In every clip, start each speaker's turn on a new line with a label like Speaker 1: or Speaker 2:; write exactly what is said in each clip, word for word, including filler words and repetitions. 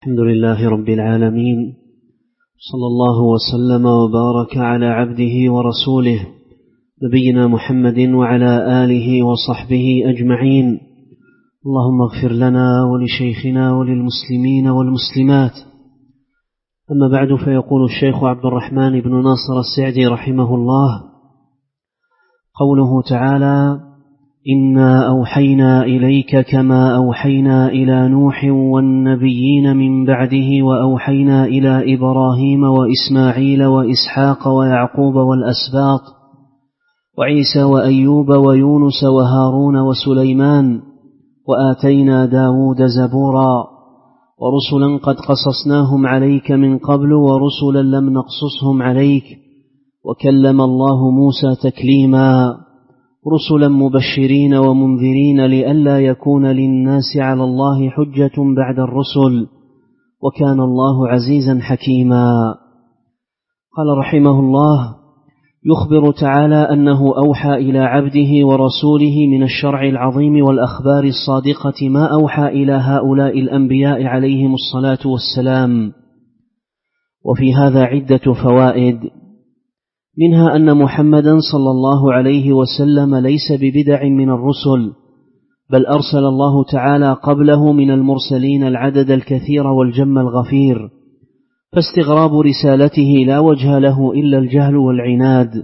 Speaker 1: الحمد لله رب العالمين، صلى الله وسلم وبارك على عبده ورسوله نبينا محمد وعلى آله وصحبه أجمعين. اللهم اغفر لنا ولشيخنا وللمسلمين والمسلمات. أما بعد، فيقول الشيخ عبد الرحمن بن ناصر السعدي رحمه الله: قوله تعالى: إنا أوحينا إليك كما أوحينا إلى نوح والنبيين من بعده وأوحينا إلى إبراهيم وإسماعيل وإسحاق ويعقوب والأسباط وعيسى وأيوب ويونس وهارون وسليمان وآتينا داود زبورا ورسلا قد قصصناهم عليك من قبل ورسلا لم نقصصهم عليك وكلم الله موسى تكليما رسلا مبشرين ومنذرين لئلا يكون للناس على الله حجة بعد الرسل وكان الله عزيزا حكيما. قال رحمه الله: يخبر تعالى أنه أوحى إلى عبده ورسوله من الشرع العظيم والأخبار الصادقة ما أوحى إلى هؤلاء الأنبياء عليهم الصلاة والسلام. وفي هذا عدة فوائد، منها أن محمدا صلى الله عليه وسلم ليس ببدع من الرسل، بل أرسل الله تعالى قبله من المرسلين العدد الكثير والجم الغفير، فاستغراب رسالته لا وجه له إلا الجهل والعناد.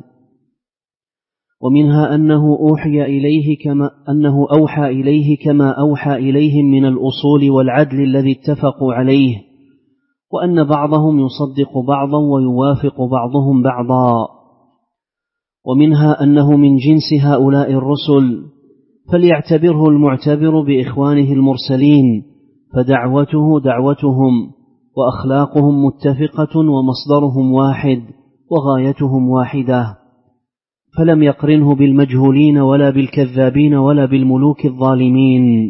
Speaker 1: ومنها أنه أوحي إليه كما أنه أوحى إليه كما أوحى إليهم من الأصول والعدل الذي اتفقوا عليه، وأن بعضهم يصدق بعضا ويوافق بعضهم بعضا. ومنها أنه من جنس هؤلاء الرسل، فليعتبره المعتبر بإخوانه المرسلين، فدعوته دعوتهم وأخلاقهم متفقة ومصدرهم واحد وغايتهم واحدة، فلم يقرنه بالمجهولين ولا بالكذابين ولا بالملوك الظالمين.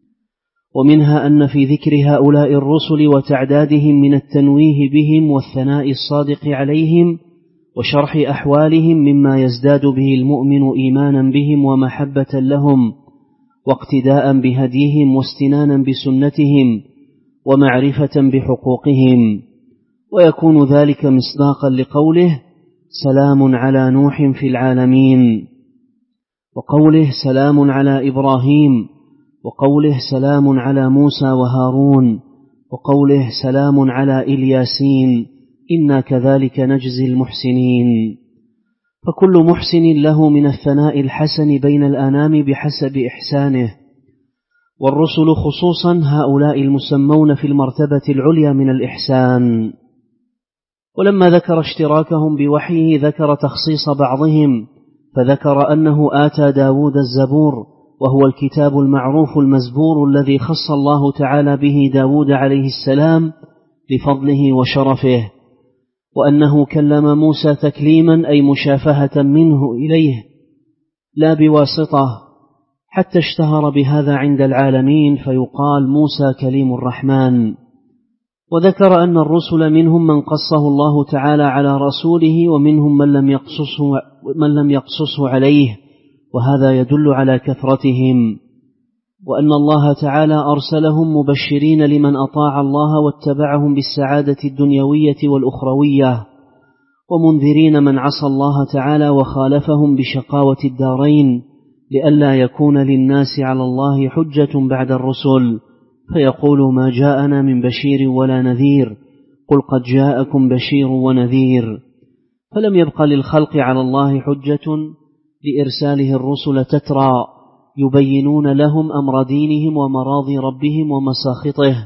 Speaker 1: ومنها أن في ذكر هؤلاء الرسل وتعدادهم من التنويه بهم والثناء الصادق عليهم وشرح أحوالهم مما يزداد به المؤمن إيمانا بهم ومحبة لهم واقتداء بهديهم واستنانا بسنتهم ومعرفة بحقوقهم، ويكون ذلك مصداقا لقوله: سلام على نوح في العالمين، وقوله: سلام على إبراهيم، وقوله: سلام على موسى وهارون، وقوله: سلام على إلياسين، إنا كذلك نجزي المحسنين. فكل محسن له من الثناء الحسن بين الأنام بحسب إحسانه، والرسل خصوصا هؤلاء المسمون في المرتبة العليا من الإحسان. ولما ذكر اشتراكهم بوحيه ذكر تخصيص بعضهم، فذكر أنه آتى داود الزبور، وهو الكتاب المعروف المزبور الذي خص الله تعالى به داود عليه السلام لفضله وشرفه، وأنه كلم موسى تكليما أي مشافهة منه إليه لا بواسطة، حتى اشتهر بهذا عند العالمين، فيقال موسى كليم الرحمن. وذكر أن الرسل منهم من قصه الله تعالى على رسوله، ومنهم من لم يقصصه, من لم يقصصه عليه، وهذا يدل على كثرتهم، وأن الله تعالى أرسلهم مبشرين لمن أطاع الله واتبعهم بالسعادة الدنيوية والأخروية، ومنذرين من عصى الله تعالى وخالفهم بشقاوة الدارين، لئلا يكون للناس على الله حجة بعد الرسل فيقول: ما جاءنا من بشير ولا نذير، قل قد جاءكم بشير ونذير. فلم يبق للخلق على الله حجة لإرساله الرسل تترى يبينون لهم أمر دينهم ومراضي ربهم ومساخطه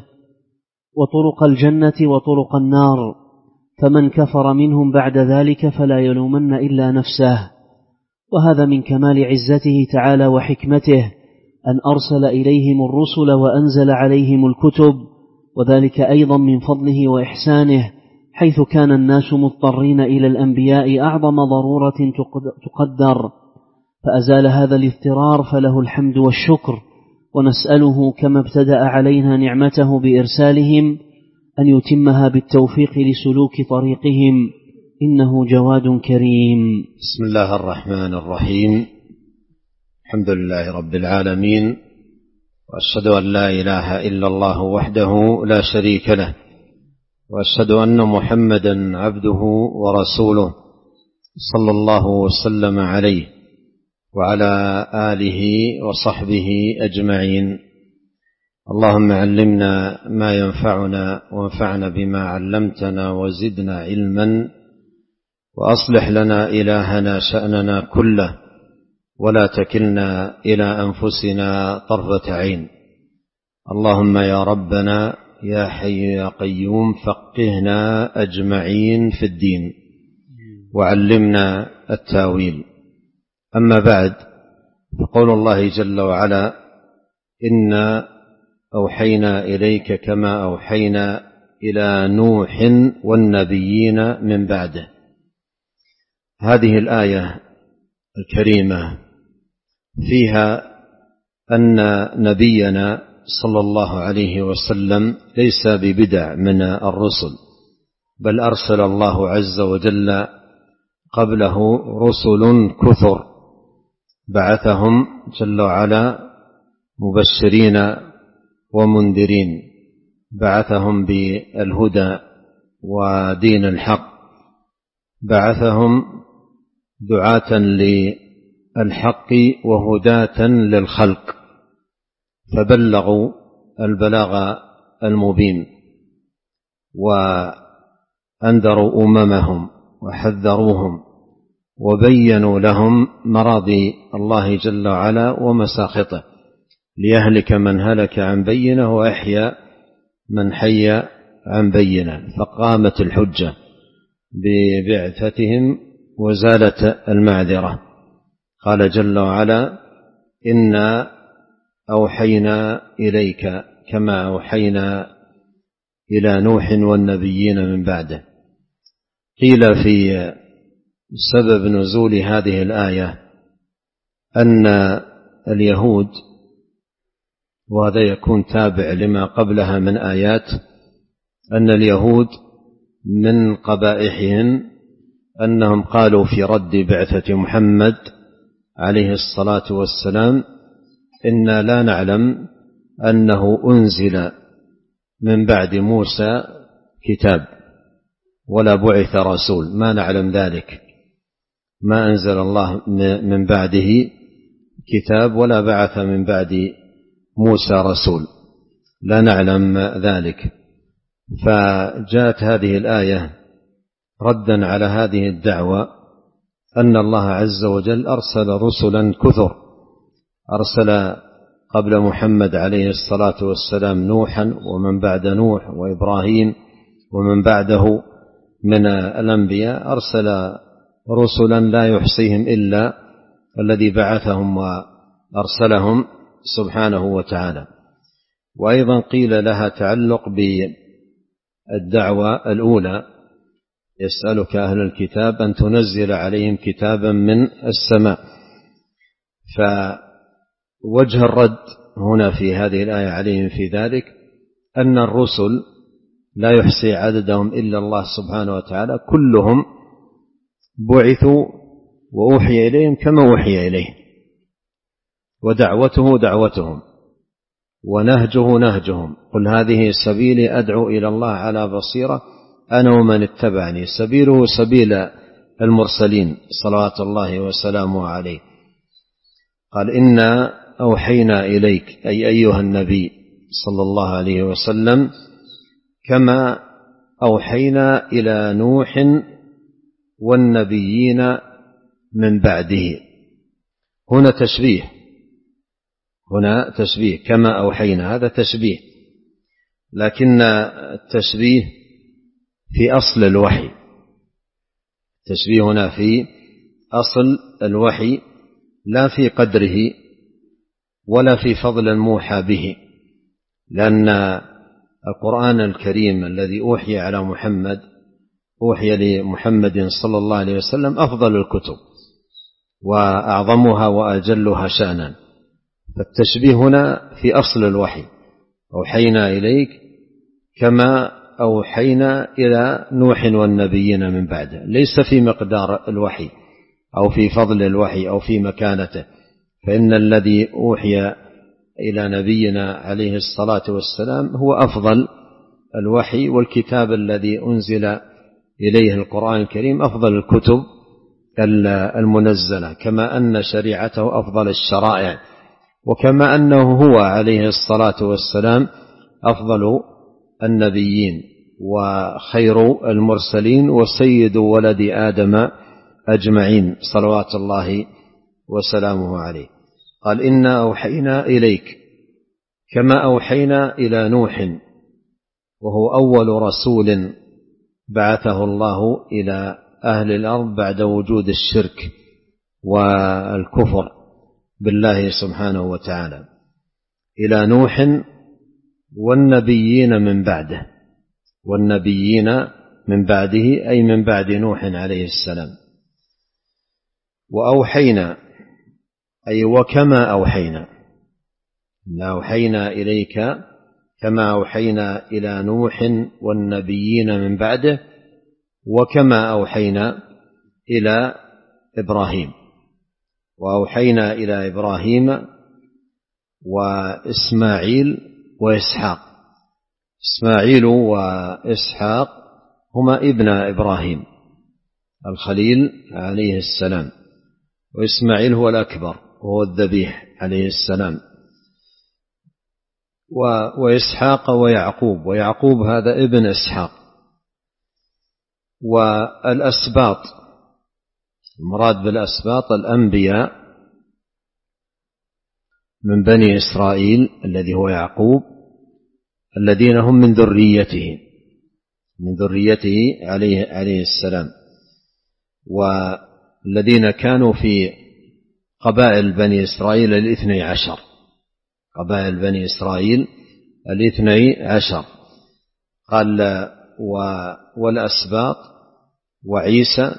Speaker 1: وطرق الجنة وطرق النار، فمن كفر منهم بعد ذلك فلا يلومن إلا نفسه. وهذا من كمال عزته تعالى وحكمته أن أرسل إليهم الرسل وأنزل عليهم الكتب، وذلك أيضا من فضله وإحسانه، حيث كان الناس مضطرين إلى الأنبياء أعظم ضرورة تقدر، فأزال هذا الاضطرار، فله الحمد والشكر. ونسأله كما ابتدأ علينا نعمته بإرسالهم أن يتمها بالتوفيق لسلوك طريقهم، إنه جواد كريم.
Speaker 2: بسم الله الرحمن الرحيم، الحمد لله رب العالمين، وأشهد أن لا إله إلا الله وحده لا شريك له، وأشهد أن محمدا عبده ورسوله صلى الله وسلم عليه وعلى آله وصحبه أجمعين. اللهم علمنا ما ينفعنا وانفعنا بما علمتنا وزدنا علما، وأصلح لنا إلهنا شأننا كله، ولا تكلنا إلى أنفسنا طرفة عين. اللهم يا ربنا يا حي يا قيوم فقهنا أجمعين في الدين وعلمنا التاويل. أما بعد، فقول الله جل وعلا: إنا أوحينا إليك كما أوحينا إلى نوح والنبيين من بعده. هذه الآية الكريمة فيها أن نبينا صلى الله عليه وسلم ليس ببدع من الرسل، بل أرسل الله عز وجل قبله رسل كثر بعثهم جل وعلا مبشرين ومنذرين، بعثهم بالهدى ودين الحق، بعثهم دعاة للحق وهداة للخلق، فبلغوا البلاغ المبين وأنذروا أممهم وحذروهم وبينوا لهم مراضي الله جل وعلا ومساخطه، ليهلك من هلك عن بينه ويحيى من حي عن بينه. فقامت الحجة ببعثتهم وزالت المعذرة. قال جل وعلا: إنا أوحينا إليك كما أوحينا إلى نوح والنبيين من بعده. قيل في سبب نزول هذه الآية أن اليهود، وهذا يكون تابع لما قبلها من آيات، أن اليهود من قبائحهم أنهم قالوا في رد بعثة محمد عليه الصلاة والسلام: إنا لا نعلم أنه أنزل من بعد موسى كتاب ولا بعث رسول، ما نعلم ذلك، ما أنزل الله من بعده كتاب ولا بعث من بعد موسى رسول، لا نعلم ذلك. فجاءت هذه الآية ردا على هذه الدعوة، أن الله عز وجل أرسل رسلا كثر، أرسل قبل محمد عليه الصلاة والسلام نوحا، ومن بعد نوح وإبراهيم، ومن بعده من الأنبياء أرسل رسلا لا يحصيهم إلا الذي بعثهم وأرسلهم سبحانه وتعالى. وأيضا قيل لها تعلق بالدعوة الأولى: يسألك أهل الكتاب أن تنزل عليهم كتابا من السماء. فوجه الرد هنا في هذه الآية عليهم في ذلك أن الرسل لا يحصي عددهم إلا الله سبحانه وتعالى، كلهم بعثوا وأوحي إليهم كما أوحي إليه، ودعوته دعوتهم، ونهجه نهجهم. قل هذه سبيلي أدعو إلى الله على بصيرة أنا ومن اتبعني، سبيله سبيل المرسلين صلوات الله وسلامه عليه. قال: إنا أوحينا إليك، أي أيها النبي صلى الله عليه وسلم، كما أوحينا إلى نوح والنبيين من بعده. هنا تشبيه، هنا تشبيه، كما أوحينا، هذا تشبيه، لكن التشبيه في أصل الوحي، التشبيه هنا في أصل الوحي، لا في قدره ولا في فضل الموحى به، لأن القرآن الكريم الذي أوحي على محمد أوحي لمحمد صلى الله عليه وسلم أفضل الكتب وأعظمها وأجلها شأنا. فالتشبيه هنا في أصل الوحي: أوحينا إليك كما أوحينا إلى نوح والنبيين من بعده، ليس في مقدار الوحي أو في فضل الوحي أو في مكانته، فإن الذي أوحي إلى نبينا عليه الصلاة والسلام هو أفضل الوحي، والكتاب الذي أنزل إليه القرآن الكريم أفضل الكتب المنزلة، كما أن شريعته أفضل الشرائع، وكما أنه هو عليه الصلاة والسلام أفضل النبيين وخير المرسلين وسيد ولد آدم أجمعين صلوات الله وسلامه عليه. قال إنا أوحينا إليك كما أوحينا إلى نوح، وهو أول رسول بعثه الله إلى أهل الأرض بعد وجود الشرك والكفر بالله سبحانه وتعالى، إلى نوح والنبيين من بعده، والنبيين من بعده أي من بعد نوح عليه السلام. وأوحينا أي وكما أوحينا، أوحينا إليك كما أوحينا إلى نوح والنبيين من بعده، وكما أوحينا إلى إبراهيم. وأوحينا إلى إبراهيم وإسماعيل وإسحاق. إسماعيل وإسحاق هما ابن إبراهيم الخليل عليه السلام، وإسماعيل هو الأكبر وهو الذبيح عليه السلام، وإسحاق ويعقوب، ويعقوب هذا ابن إسحاق. والأسباط، المراد بالأسباط الأنبياء من بني إسرائيل الذي هو يعقوب، الذين هم من ذريته من ذريته عليه, عليه السلام، والذين كانوا في قبائل بني إسرائيل الاثني عشر، قبائل بني إسرائيل الاثني عشر. قال والأسباط وعيسى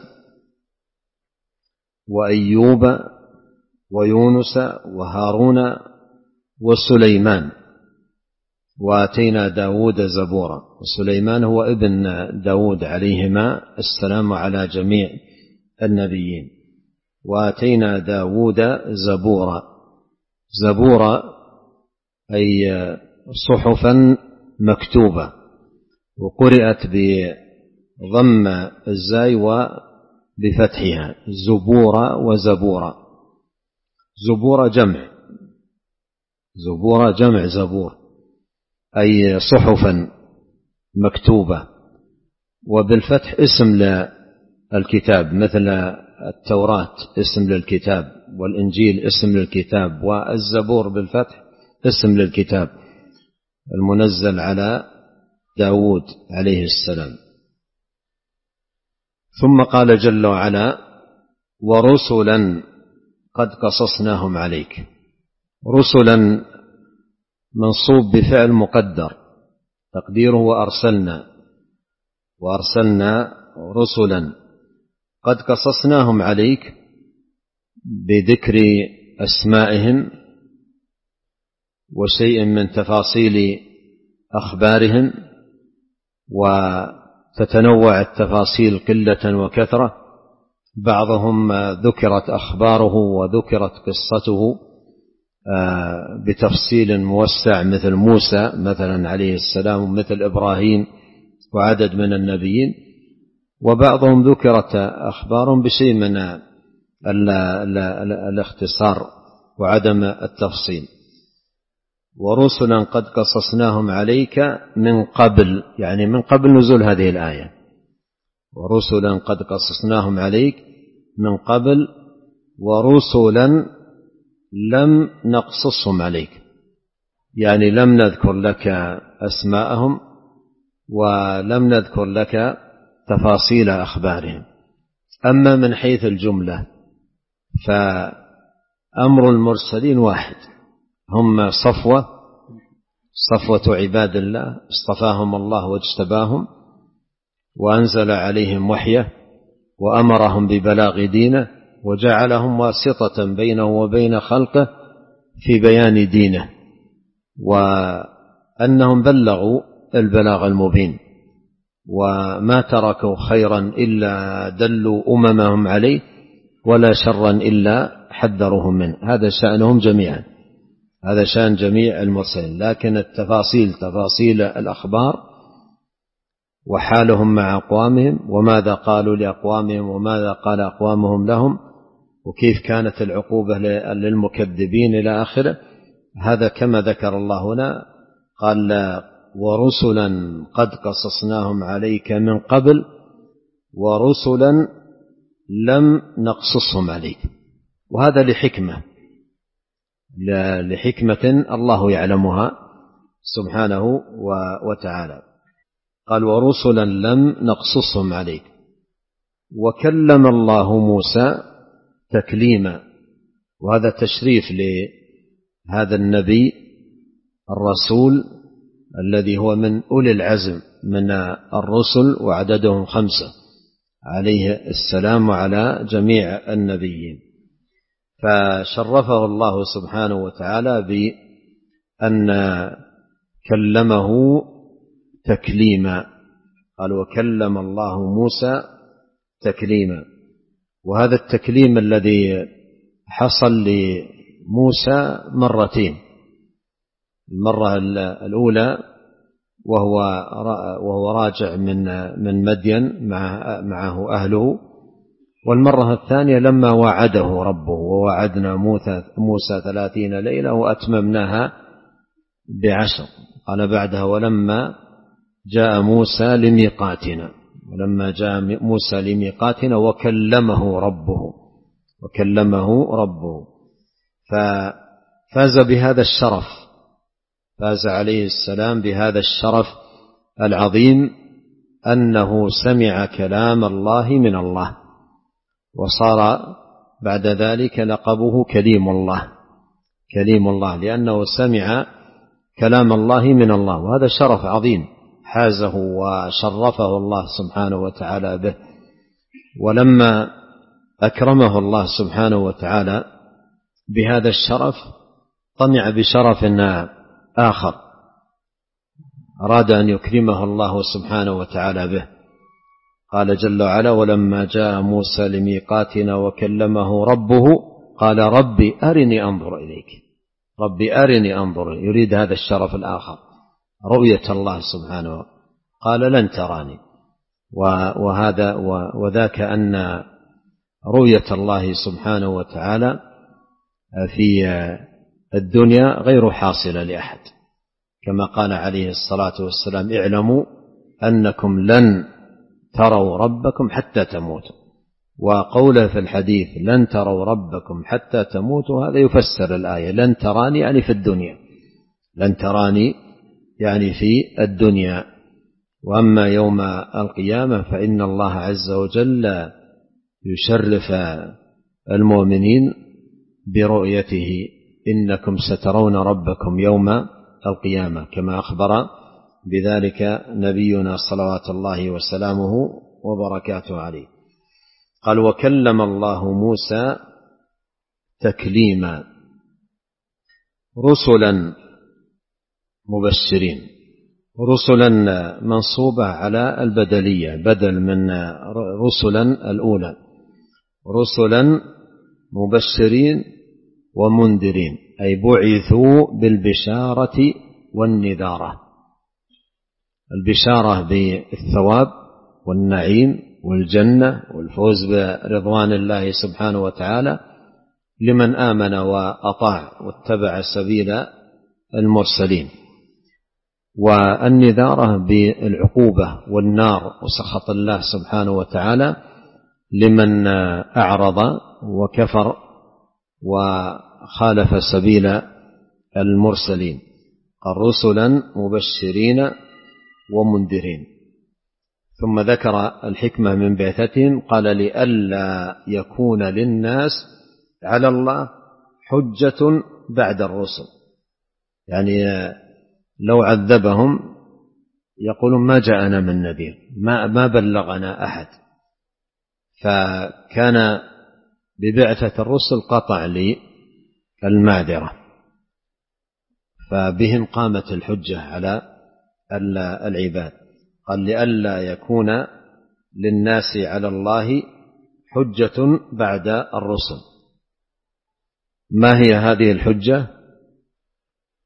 Speaker 2: وأيوب ويونس وهارون وسليمان، وآتينا داود زبورا. وسليمان هو ابن داود عليهما السلام على جميع النبيين. وآتينا داود زبورا. زبورا أي صحفا مكتوبة، وقرأت بضم الزاي وبفتحها زبورا وزبورا. زبورا جمع، زبورا جمع زبور أي صحفا مكتوبة، وبالفتح اسم للكتاب، مثل التوراة اسم للكتاب، والإنجيل اسم للكتاب، والزبور بالفتح اسم للكتاب المنزل على داود عليه السلام. ثم قال جل وعلا ورسلا قد قصصناهم عليك. رسلا منصوب بفعل مقدر تقديره وأرسلنا، وأرسلنا رسلا قد قصصناهم عليك بذكر أسمائهم وشيء من تفاصيل أخبارهم، وتتنوع التفاصيل قلة وكثرة، بعضهم ذكرت أخباره وذكرت قصته بتفصيل موسع مثل موسى مثلا عليه السلام، ومثل إبراهيم وعدد من النبيين، وبعضهم ذكرت أخبارهم بشيء من الاختصار وعدم التفصيل. ورسلا قد قصصناهم عليك من قبل، يعني من قبل نزول هذه الآية. ورسلا قد قصصناهم عليك من قبل، ورسلا لم نقصصهم عليك، يعني لم نذكر لك أسماءهم ولم نذكر لك تفاصيل أخبارهم. أما من حيث الجملة فأمر المرسلين واحد، هم صفوة صفوة عباد الله اصطفاهم الله واجتباهم وأنزل عليهم وحيه وأمرهم ببلاغ دينه وجعلهم واسطة بينه وبين خلقه في بيان دينه، وأنهم بلغوا البلاغ المبين، وما تركوا خيرا إلا دلوا أممهم عليه، ولا شرا إلا حذرهم منه. هذا شأنهم جميعا، هذا شأن جميع المرسلين، لكن التفاصيل تفاصيل الأخبار وحالهم مع أقوامهم وماذا قالوا لأقوامهم وماذا قال أقوامهم لهم وكيف كانت العقوبة للمكذبين إلى آخره، هذا كما ذكر الله هنا قال ورسلا قد قصصناهم عليك من قبل ورسلا لم نقصصهم عليك. وهذا لحكمة لحكمة الله يعلمها سبحانه وتعالى. قال ورسلا لم نقصصهم عليك. وكلم الله موسى تكليما، وهذا تشريف لهذا النبي الرسول الذي هو من أولي العزم من الرسل وعددهم خمسة عليه السلام وعلى جميع النبيين، فشرفه الله سبحانه وتعالى بأن كلمه تكليما. قال وكلم الله موسى تكليما. وهذا التكليم الذي حصل لموسى مرتين، المرة الأولى وهو وهو راجع من من مدين مع معه أهله، والمرة الثانية لما وعده ربه ووعدنا موسى ثلاثين ليلة وأتممناها بعشر. قال بعدها ولما جاء موسى لميقاتنا ولما جاء موسى لميقاتنا وكلمه ربه وكلمه ربه ففاز بهذا الشرف، فاز عليه السلام بهذا الشرف العظيم أنه سمع كلام الله من الله، وصار بعد ذلك لقبه كليم الله كليم الله لأنه سمع كلام الله من الله. وهذا شرف عظيم حازه وشرفه الله سبحانه وتعالى به. ولما أكرمه الله سبحانه وتعالى بهذا الشرف طمع بشرف آخر أراد أن يكرمه الله سبحانه وتعالى به. قال جل وعلا ولما جاء موسى لميقاتنا وكلمه ربه قال ربي أرني أنظر إليك ربي أرني أنظر. يريد هذا الشرف الآخر رؤية الله سبحانه. قال لن تراني، وهذا وذاك أن رؤية الله سبحانه وتعالى في الدنيا غير حاصلة لأحد، كما قال عليه الصلاة والسلام اعلموا أنكم لن تروا ربكم حتى تموتوا. وقوله في الحديث لن تروا ربكم حتى تموتوا هذا يفسر الآية لن تراني يعني في الدنيا، لن تراني يعني في الدنيا. وأما يوم القيامة فإن الله عز وجل يشرف المؤمنين برؤيته إنكم سترون ربكم يوم القيامة كما أخبر بذلك نبينا صلوات الله وسلامه وبركاته عليه. قال وكلم الله موسى تكليما. رسلا مبشرين، رسلا منصوبة على البدلية بدل من رسلا الأولى، رسلا مبشرين ومنذرين أي بعثوا بالبشارة والنذارة. البشارة بالثواب والنعيم والجنة والفوز برضوان الله سبحانه وتعالى لمن آمن وأطاع واتبع سبيل المرسلين، والنذارة بالعقوبة والنار وسخط الله سبحانه وتعالى لمن أعرض وكفر وخالف سبيل المرسلين. قال رسلا مبشرين ومنذرين. ثم ذكر الحكمة من بعثتهم قال لئلا يكون للناس على الله حجة بعد الرسل، يعني لو عذبهم يقولون ما جاءنا من نذير ما, ما بلغنا أحد، فكان ببعثة الرسل قطع للمعذرة، فبهم قامت الحجة على العباد. قال لئلا يكون للناس على الله حجة بعد الرسل. ما هي هذه الحجة؟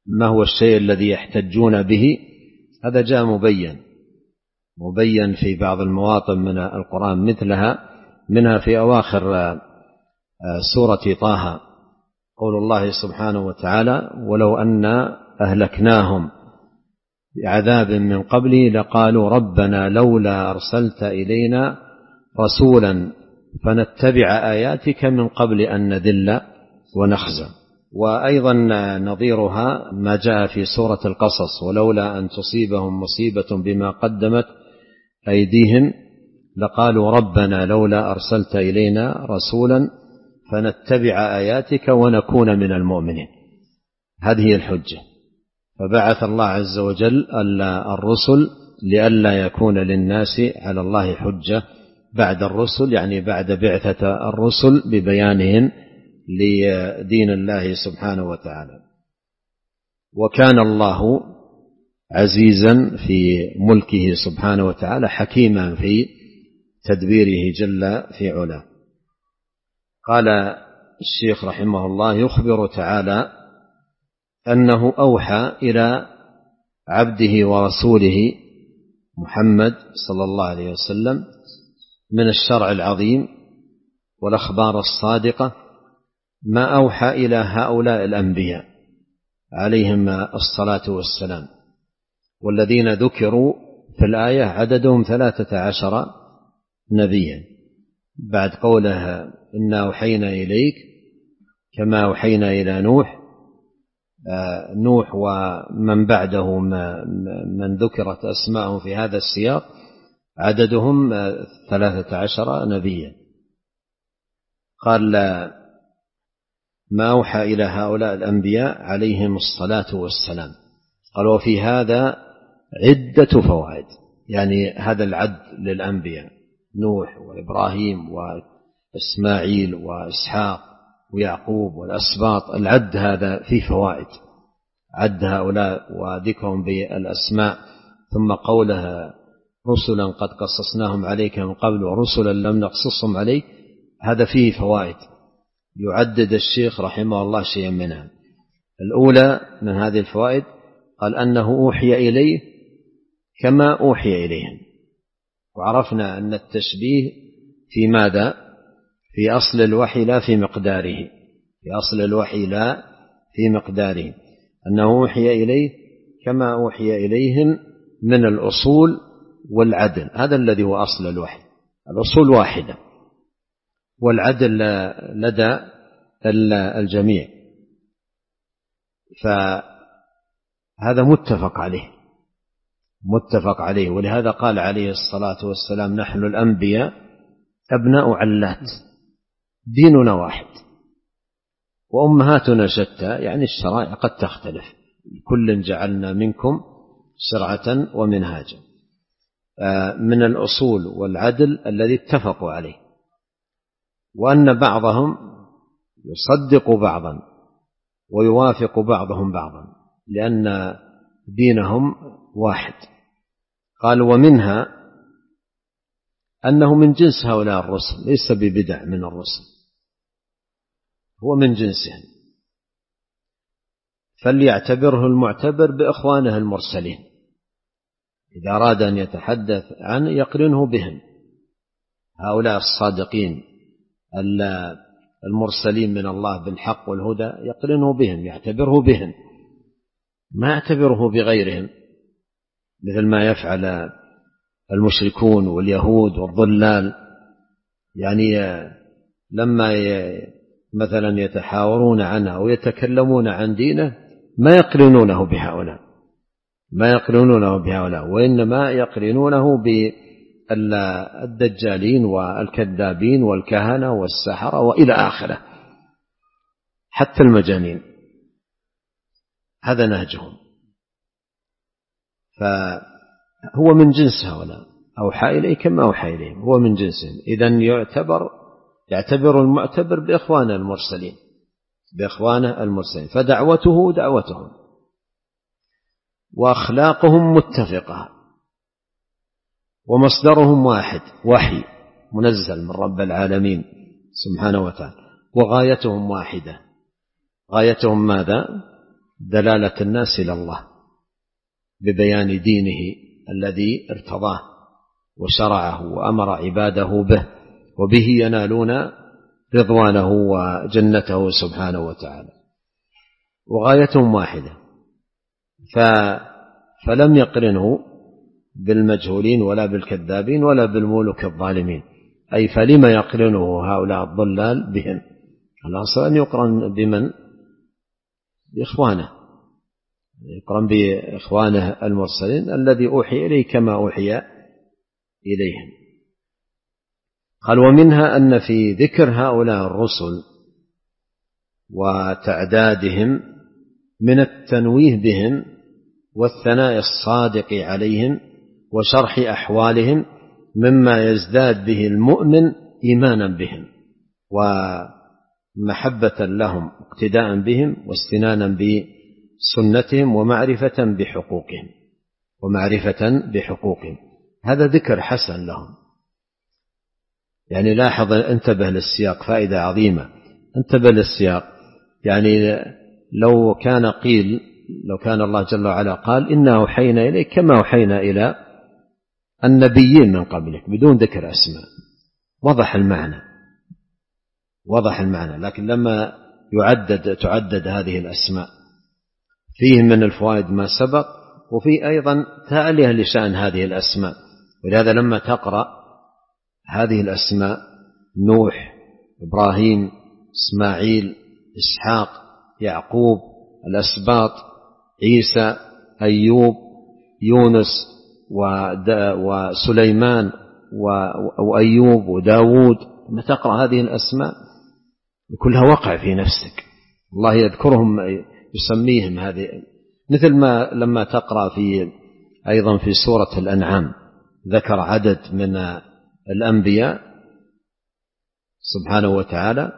Speaker 2: ما هو الشيء الذي يحتجون به، هذا جاء مبين مبين في بعض المواطن من القرآن مثلها منها في أواخر سورة طه، قول الله سبحانه وتعالى: ولو أن أهلكناهم بعذاب من قبله لقالوا ربنا لولا أرسلت إلينا رسولا فنتبع آياتك من قبل أن نذل ونخزى. وأيضا نظيرها ما جاء في سورة القصص: ولولا أن تصيبهم مصيبة بما قدمت أيديهم لقالوا ربنا لولا أرسلت إلينا رسولا فنتبع آياتك ونكون من المؤمنين. هذه الحجة. فبعث الله عز وجل الرسل لئلا يكون للناس على الله حجة بعد الرسل، يعني بعد بعثة الرسل ببيانهم لدين الله سبحانه وتعالى. وكان الله عزيزا في ملكه سبحانه وتعالى، حكيما في تدبيره جل في علاه. قال الشيخ رحمه الله: يخبر تعالى أنه أوحى إلى عبده ورسوله محمد صلى الله عليه وسلم من الشرع العظيم والأخبار الصادقة ما أوحى إلى هؤلاء الأنبياء عليهم الصلاة والسلام، والذين ذكروا في الآية عددهم ثلاثة عشر نبيا، بعد قوله إنا أوحينا إليك كما أوحينا إلى نوح. نوح ومن بعده من ذكرت أسماءهم في هذا السياق عددهم ثلاثة عشر نبيا. قال ما أوحى إلى هؤلاء الأنبياء عليهم الصلاة والسلام. قال وفي هذا عدة فوائد، يعني هذا العد للأنبياء نوح وإبراهيم وإسماعيل وإسحاق ويعقوب والأسباط، العد هذا فيه فوائد، عد هؤلاء وذكرهم بالأسماء، ثم قولها رسلا قد قصصناهم عليك من قبل ورسلا لم نقصصهم عليك، هذا فيه فوائد يعدد الشيخ رحمه الله شيئا منها. الأولى من هذه الفوائد قال أنه أوحي إليه كما أوحي إليهم، وعرفنا أن التشبيه في ماذا؟ في أصل الوحي لا في مقداره، في أصل الوحي لا في مقداره، أنه أوحي إليه كما أوحي إليهم من الأصول والعدل، هذا الذي هو أصل الوحي. الأصول واحدة والعدل لدى الجميع، فهذا متفق عليه متفق عليه ولهذا قال عليه الصلاة والسلام نحن الأنبياء أبناء علات، ديننا واحد وأمهاتنا شتى، يعني الشرائع قد تختلف، كل جعلنا منكم شرعة ومنهاجا. من الأصول والعدل الذي اتفقوا عليه، وأن بعضهم يصدق بعضا ويوافق بعضهم بعضا لأن دينهم واحد. قال ومنها أنه من جنس هؤلاء الرسل، ليس ببدع من الرسل، هو من جنسهم، فليعتبره المعتبر بإخوانه المرسلين، إذا أراد أن يتحدث عن يقرنه بهم، هؤلاء الصادقين المرسلين من الله بالحق والهدى يقرنه بهم، يعتبره بهم، ما يعتبره بغيرهم مثل ما يفعل المشركون واليهود والضلال. يعني لما مثلا يتحاورون عنه أو يتكلمون عن دينه ما يقرنونه بهؤلاء ما يقرنونه بهؤلاء وإنما يقرنونه بالدجالين والكذابين والكهنة والسحرة وإلى آخره، حتى المجانين، هذا نهجهم. فهو من جنس هؤلاء، أوحى إليه كما أوحى إليهم، هو من جنسهم. إذن يعتبر يعتبر المعتبر بإخوانه المرسلين بإخوانه المرسلين فدعوته دعوتهم وأخلاقهم متفقة ومصدرهم واحد، وحي منزل من رب العالمين سبحانه وتعالى، وغايتهم واحدة. غايتهم ماذا؟ دلالة الناس إلى الله ببيان دينه الذي ارتضاه وشرعه وأمر عباده به، وبه ينالون رضوانه وجنته سبحانه وتعالى، وغايتهم واحدة. فلم يقرنه بالمجهولين ولا بالكذابين ولا بالملوك الظالمين، أي فلما يقرنه هؤلاء الضلال بهم؟ الأصل أن يقرن بمن؟ بإخوانه، يقرن بإخوانه المرسلين الذي أوحي إليه كما أوحي إليهم. قال: ومنها أن في ذكر هؤلاء الرسل وتعدادهم من التنويه بهم والثناء الصادق عليهم وشرح أحوالهم مما يزداد به المؤمن إيمانا بهم ومحبة لهم اقتداء بهم واستنانا بسنتهم ومعرفة بحقوقهم ومعرفة بحقوقهم. هذا ذكر حسن لهم. يعني لاحظ، انتبه للسياق، فائدة عظيمة، انتبه للسياق. يعني لو كان قيل لو كان الله جل وعلا قال: إنا أوحينا إليك كما أوحينا إلى النبيين من قبلك، بدون ذكر أسماء، وضح المعنى وضح المعنى لكن لما يعدد تعدد هذه الأسماء فيه من الفوائد ما سبق، وفيه أيضا تعلية لشأن هذه الأسماء. ولهذا لما تقرأ هذه الأسماء: نوح، إبراهيم، إسماعيل، إسحاق، يعقوب، الأسباط، عيسى، أيوب، يونس، وسليمان، وأيوب، وداود، ما تقرأ هذه الأسماء كلها وقع في نفسك، الله يذكرهم يسميهم. هذه مثل ما لما تقرأ في أيضا في سورة الأنعام ذكر عدد من الأنبياء سبحانه وتعالى،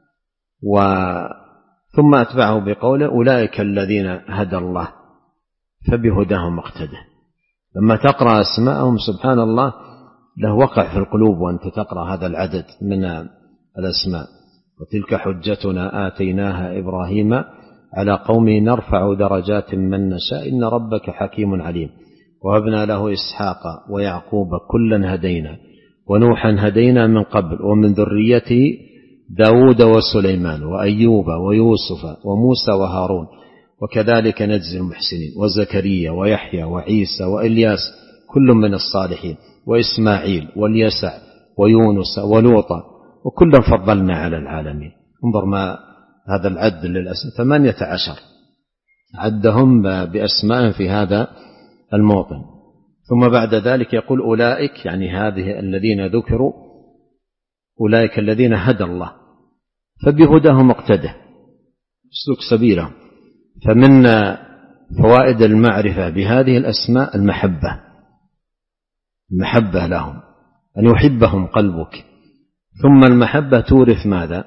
Speaker 2: ثم أتبعه بقوله: أولئك الذين هدى الله فبهداهم اقتدى. لما تقرأ أسماءهم سبحان الله له وقع في القلوب وأنت تقرأ هذا العدد من الأسماء. وتلك حجتنا آتيناها إبراهيم على قومه نرفع درجات من نشاء إن ربك حكيم عليم. وهبنا له إسحاق ويعقوب كلا هدينا ونوحا هدينا من قبل ومن ذريته داود وسليمان وأيوب ويوسف وموسى وهارون وكذلك نجزي المحسنين وزكريا ويحيى وعيسى وإلياس كل من الصالحين وإسماعيل واليسع ويونس ولوطا وكلا فضلنا على العالمين. انظر ما هذا العد للأسماء، ثمانية عشر عدهم بأسماء في هذا الموطن. ثم بعد ذلك يقول: أولئك، يعني هذه الذين ذكروا، أولئك الذين هدى الله فبهداهم اقتدى، اسلك سبيلهم. فمن فوائد المعرفة بهذه الأسماء المحبة المحبة لهم، أن يحبهم قلبك. ثم المحبة تورث ماذا؟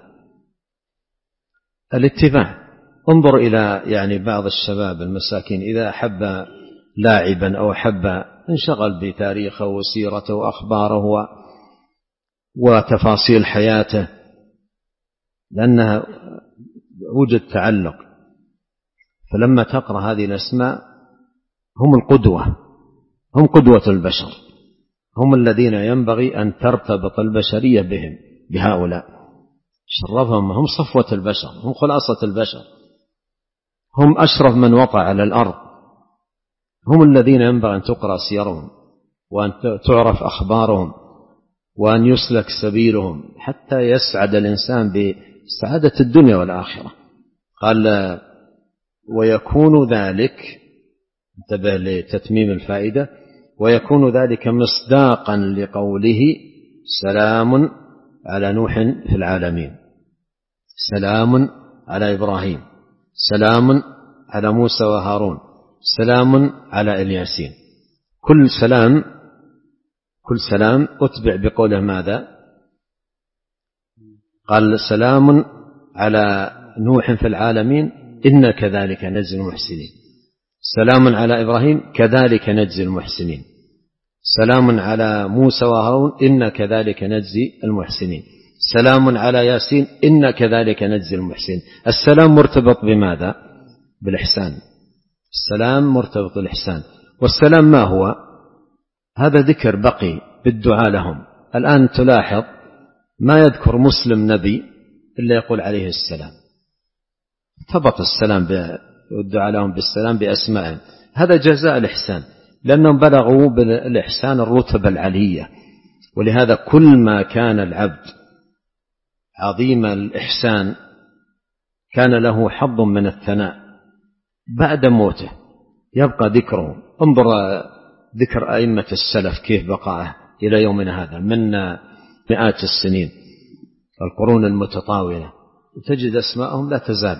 Speaker 2: الاتباع. انظر إلى يعني بعض الشباب المساكين إذا أحب لاعبا أو أحب انشغل بتاريخه وسيرته وأخباره وتفاصيل حياته، لأنها وجد تعلق. فلما تقرأ هذه الأسماء هم القدوة، هم قدوة البشر، هم الذين ينبغي أن ترتبط البشرية بهم بهؤلاء. شرفهم، هم صفوة البشر، هم خلاصة البشر، هم أشرف من وقع على الأرض، هم الذين ينبغي أن تقرأ سيرهم وأن تعرف أخبارهم وأن يسلك سبيلهم حتى يسعد الإنسان بسعادة الدنيا والآخرة. قال: ويكون ذلك، انتبه لتتميم الفائدة، ويكون ذلك مصداقا لقوله: سلام على نوح في العالمين، سلام على إبراهيم، سلام على موسى وهارون، سلام على الياسين. كل سلام كل سلام أتبع بقوله ماذا؟ قال: سلام على نوح في العالمين إنا كذلك نجزي المحسنين. سلام على إبراهيم كذلك نجزي المحسنين. سلام على موسى وهارون إنا كذلك نجزي المحسنين. سلام على ياسين إنا كذلك نجزي المحسنين. السلام مرتبط بماذا؟ بالإحسان. السلام مرتبط بالإحسان. والسلام ما هو؟ هذا ذكر بقي بالدعاء لهم. الآن تلاحظ ما يذكر مسلم نبي إلا يقول عليه السلام، ارتبط السلام بالدعاء لهم بالسلام بأسمائهم. هذا جزاء الإحسان، لأنهم بلغوا بالإحسان الرتبة العلية. ولهذا كل ما كان العبد عظيم الإحسان كان له حظ من الثناء بعد موته، يبقى ذكره. انظر ذكر أئمة السلف كيف بقاه إلى يومنا هذا من مئات السنين، القرون المتطاولة، وتجد أسماءهم لا تزال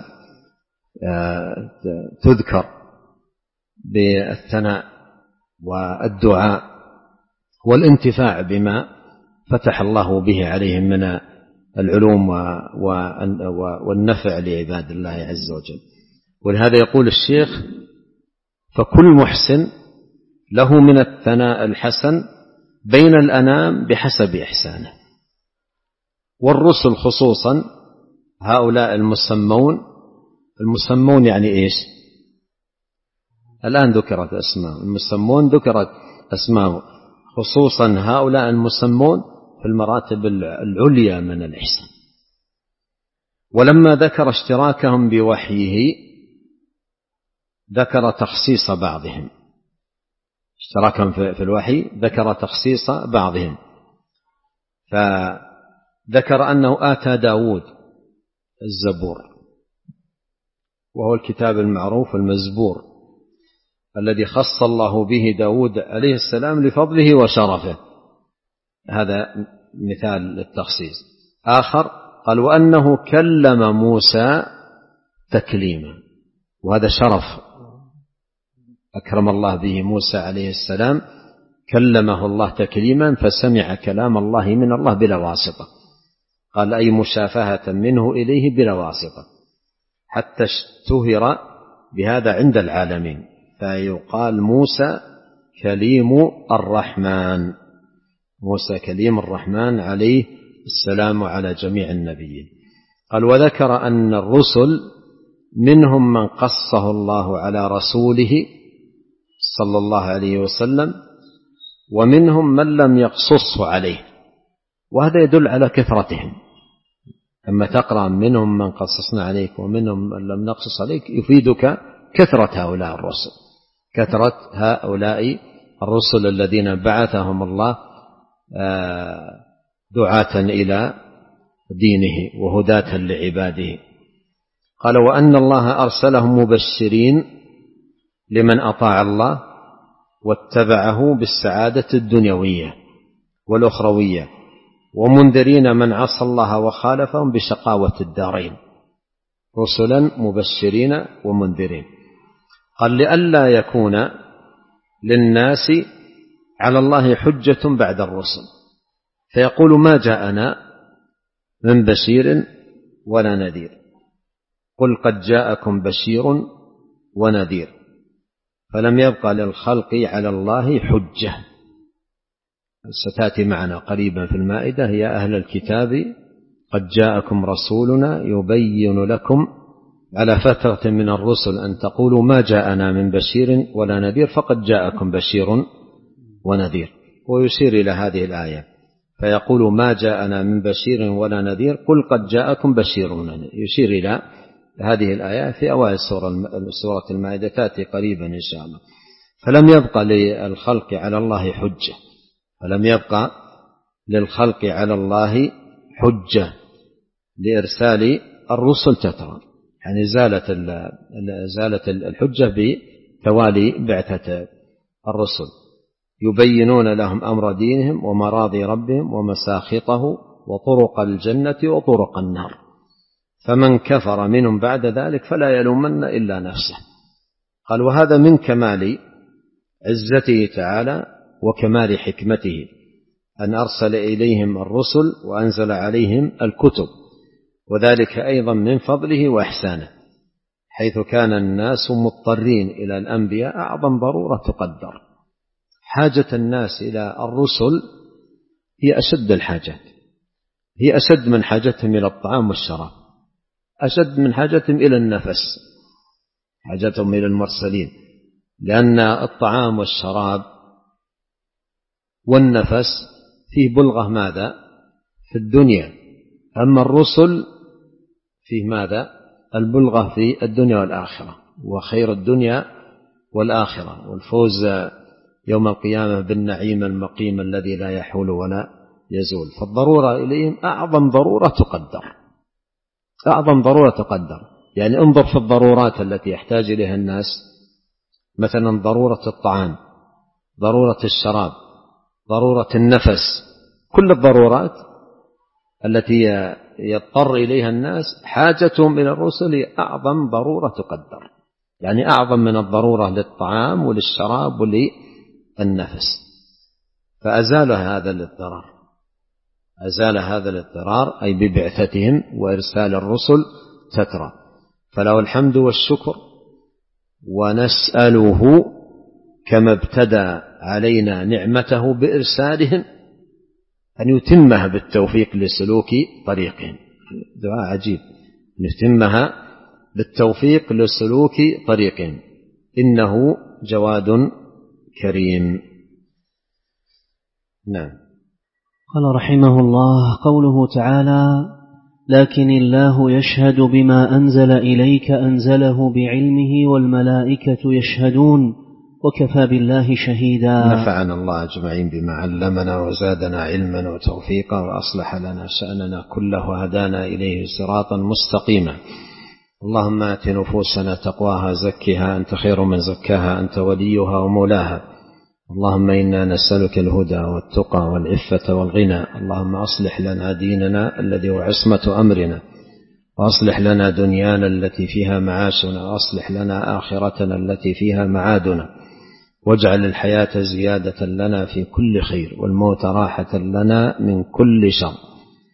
Speaker 2: تذكر بالثناء والدعاء والانتفاع بما فتح الله به عليهم من العلوم والنفع لعباد الله عز وجل. ولهذا يقول الشيخ: فكل محسن له من الثناء الحسن بين الأنام بحسب إحسانه. والرسل خصوصا هؤلاء المسمون، المسمون يعني إيش؟ الآن ذكرت أسماء المسمون، ذكرت أسماء خصوصا هؤلاء المسمون في المراتب العليا من الإحسان. ولما ذكر اشتراكهم بوحيه ذكر تخصيص بعضهم، اشتراكهم في الوحي ذكر تخصيص بعضهم، فذكر أنه آتى داود الزبور، وهو الكتاب المعروف المزبور الذي خص الله به داود عليه السلام لفضله وشرفه. هذا مثال للتخصيص. آخر قال: وأنه كلم موسى تكليما، وهذا شرف أكرم الله به موسى عليه السلام، كلمه الله تكليما فسمع كلام الله من الله بلا واسطة. قال: أي مشافهة منه إليه بلا واسطة، حتى اشتهر بهذا عند العالمين، فيقال موسى كليم الرحمن، موسى كليم الرحمن عليه السلام على جميع النبيين. قال: وذكر أن الرسل منهم من قصه الله على رسوله صلى الله عليه وسلم، ومنهم من لم يقصصه عليه، وهذا يدل على كثرتهم. أما تقرأ منهم من قصصنا عليك ومنهم من لم نقصص عليك يفيدك كثرة هؤلاء الرسل، كثرة هؤلاء الرسل الذين بعثهم الله دعاة إلى دينه وهداة لعباده. قال: وأن الله أرسلهم مبشرين لمن أطاع الله واتبعه بالسعادة الدنيوية والأخروية، ومنذرين من عصى الله وخالفهم بشقاوة الدارين، رسلا مبشرين ومنذرين. قال: لئلا يكون للناس على الله حجة بعد الرسل، فيقول: ما جاءنا من بشير ولا نذير. قل قد جاءكم بشير ونذير، فلم يبقى للخلق على الله حجة. ستأتي معنا قريبا في المائدة: يا أهل الكتاب قد جاءكم رسولنا يبين لكم على فترة من الرسل أن تقولوا ما جاءنا من بشير ولا نذير، فقد جاءكم بشير ونذير. ويشير إلى هذه الآية فيقول: ما جاءنا من بشير ولا نذير، قل قد جاءكم بشير ونذير، يشير إلى هذه الآية في أوائل سورة المائدة، تأتي قريبا إن شاء الله. فلم يبقى للخلق على الله حجة، فلم يبقى للخلق على الله حجة لإرسال الرسل تترى، يعني زالت زالت الحجة بتوالي بعثة الرسل، يبينون لهم أمر دينهم ومراضي ربهم ومساخطه وطرق الجنة وطرق النار، فمن كفر منهم بعد ذلك فلا يلومن إلا نفسه. قال: وهذا من كمال عزته تعالى وكمال حكمته أن أرسل إليهم الرسل وأنزل عليهم الكتب، وذلك أيضا من فضله وإحسانه، حيث كان الناس مضطرين إلى الأنبياء أعظم ضرورة تقدر. حاجة الناس إلى الرسل هي أشد الحاجات، هي أشد من حاجتهم إلى الطعام والشراب، أشد من حاجتهم إلى النفس. حاجتهم إلى المرسلين، لأن الطعام والشراب والنفس فيه بلغة ماذا؟ في الدنيا. أما الرسل فيه ماذا؟ البلغة في الدنيا والآخرة، وخير الدنيا والآخرة، والفوز يوم القيامة بالنعيم المقيم الذي لا يحول ولا يزول. فالضرورة إليهم أعظم ضرورة تقدر، أعظم ضرورة تقدر. يعني انظر في الضرورات التي يحتاج إليها الناس، مثلا ضرورة الطعام، ضرورة الشراب، ضرورة النفس، كل الضرورات التي يضطر إليها الناس حاجتهم إلى الرسل أعظم ضرورة تقدر، يعني أعظم من الضرورة للطعام وللشراب وللنفس. فأزال هذا الاضطرار، أزال هذا الاضطرار أي ببعثتهم وإرسال الرسل تترى. فله الحمد والشكر، ونسأله كما ابتدى علينا نعمته بإرسالهم أن يتمها بالتوفيق لسلوك طريقهم. دعاء عجيب، أن يتمها بالتوفيق لسلوك طريقهم، إنه جواد كريم. نعم.
Speaker 1: قال رحمه الله: قوله تعالى: لكن الله يشهد بما أنزل إليك أنزله بعلمه والملائكة يشهدون وكفى بالله شهيدا.
Speaker 2: نفعنا الله أجمعين بما علمنا وزادنا علما وتوفيقا وأصلح لنا شأننا كله وهدانا إليه صراطا مستقيما. اللهم آت نفوسنا تقواها زكها أنت خير من زكاها أنت وليها ومولاها. اللهم إنا نسألك الهدى والتقى والعفة والغنى. اللهم أصلح لنا ديننا الذي هو عصمة أمرنا، وأصلح لنا دنيانا التي فيها معاشنا، وأصلح لنا آخرتنا التي فيها معادنا، واجعل الحياة زيادة لنا في كل خير والموت راحة لنا من كل شر.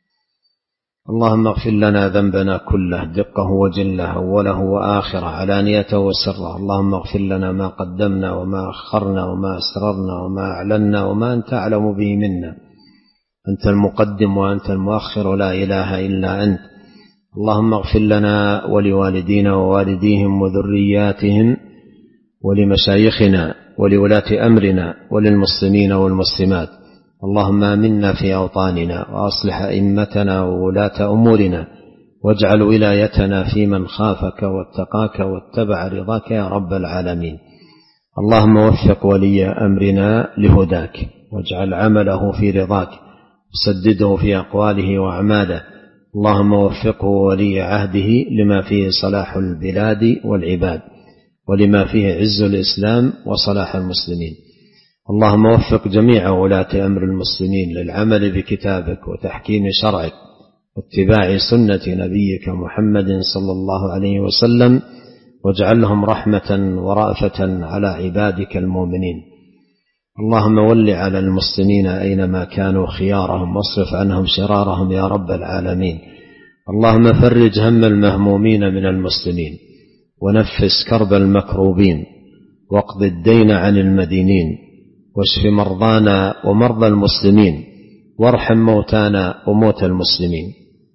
Speaker 2: اللهم اغفر لنا ذنبنا كله دقه وجله أوله وآخره علانيته وسره. اللهم اغفر لنا ما قدمنا وما أخرنا وما أسررنا وما أعلنا وما أنت أعلم به منا. أنت المقدم وأنت المؤخر، لا إله إلا أنت. اللهم اغفر لنا ولوالدينا ووالديهم وذرياتهم ولمشايخنا ولولاة أمرنا وللمسلمين والمسلمات. اللهم آمنا في أوطاننا وأصلح أئمتنا وولاة أمورنا، واجعل ولايتنا في من خافك واتقاك واتبع رضاك يا رب العالمين. اللهم وفق ولي أمرنا لهداك، واجعل عمله في رضاك، وسدده في أقواله وأعماله. اللهم وفقه ولي عهده لما فيه صلاح البلاد والعباد، ولما فيه عز الإسلام وصلاح المسلمين. اللهم وفق جميع ولاة أمر المسلمين للعمل بكتابك وتحكيم شرعك واتباع سنة نبيك محمد صلى الله عليه وسلم، واجعلهم رحمة ورأفة على عبادك المؤمنين. اللهم ول على المسلمين أينما كانوا خيارهم، واصرف عنهم شرارهم يا رب العالمين. اللهم فرج هم المهمومين من المسلمين، ونفس كرب المكروبين، واقض الدين عن المدينين، واشف مرضانا ومرضى المسلمين، وارحم موتانا وموتى المسلمين.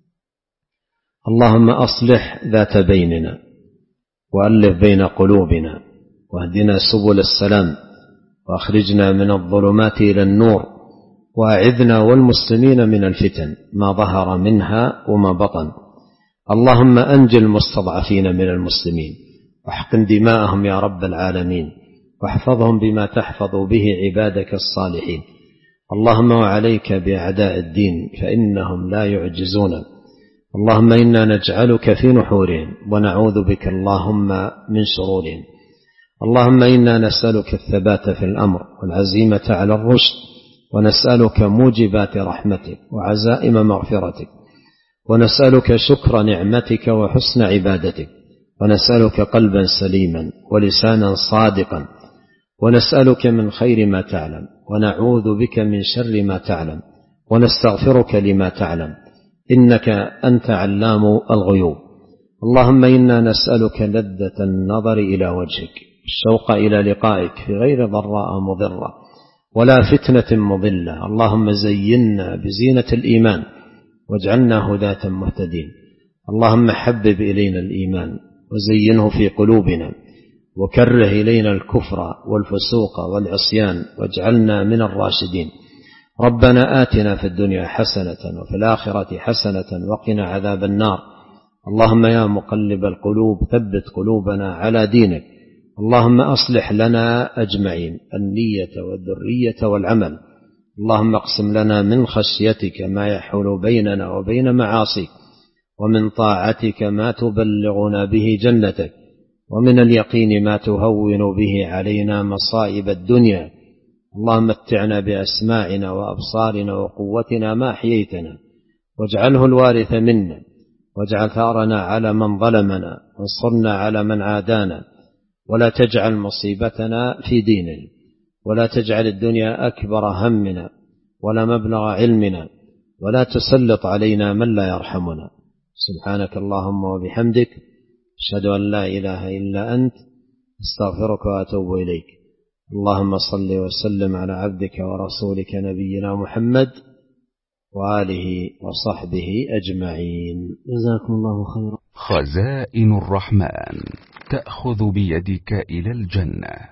Speaker 2: اللهم أصلح ذات بيننا، وألف بين قلوبنا، واهدنا سبل السلام، وأخرجنا من الظلمات إلى النور، وأعذنا والمسلمين من الفتن ما ظهر منها وما بطن. اللهم أنجِ المستضعفين من المسلمين، واحقن دماءهم يا رب العالمين، واحفظهم بما تحفظ به عبادك الصالحين. اللهم وعليك بأعداء الدين فإنهم لا يعجزون. اللهم إنا نجعلك في نحورهم، ونعوذ بك اللهم من شرورهم. اللهم إنا نسألك الثبات في الأمر والعزيمة على الرشد، ونسألك موجبات رحمتك وعزائم مغفرتك، ونسألك شكر نعمتك وحسن عبادتك، ونسألك قلبا سليما ولسانا صادقا، ونسألك من خير ما تعلم، ونعوذ بك من شر ما تعلم، ونستغفرك لما تعلم، إنك أنت علام الغيوب. اللهم إنا نسألك لذة النظر إلى وجهك، الشوق إلى لقائك في غير ضراء مضرة ولا فتنة مضلة. اللهم زينا بزينة الإيمان، واجعلنا هداة مهتدين. اللهم حبب إلينا الإيمان وزينه في قلوبنا، وكره إلينا الكفر والفسوق والعصيان واجعلنا من الراشدين. ربنا آتنا في الدنيا حسنة وفي الآخرة حسنة وقنا عذاب النار. اللهم يا مقلب القلوب ثبت قلوبنا على دينك. اللهم أصلح لنا أجمعين النية والذرية والعمل. اللهم اقسم لنا من خشيتك ما يحول بيننا وبين معاصيك، ومن طاعتك ما تبلغنا به جنتك، ومن اليقين ما تهون به علينا مصائب الدنيا. اللهم متعنا بأسماعنا وأبصارنا وقوتنا ما أحييتنا، واجعله الوارث منا، واجعل ثارنا على من ظلمنا، وانصرنا على من عادانا، ولا تجعل مصيبتنا في ديننا، ولا تجعل الدنيا أكبر همنا ولا مبلغ علمنا، ولا تسلط علينا من لا يرحمنا. سبحانك اللهم وبحمدك، أشهد أن لا إله إلا أنت، استغفرك وأتوب إليك. اللهم صل وسلم على عبدك ورسولك نبينا محمد وآله وصحبه أجمعين.
Speaker 1: جزاكم الله خيرا.
Speaker 3: خزائن الرحمن تأخذ بيدك إلى الجنة.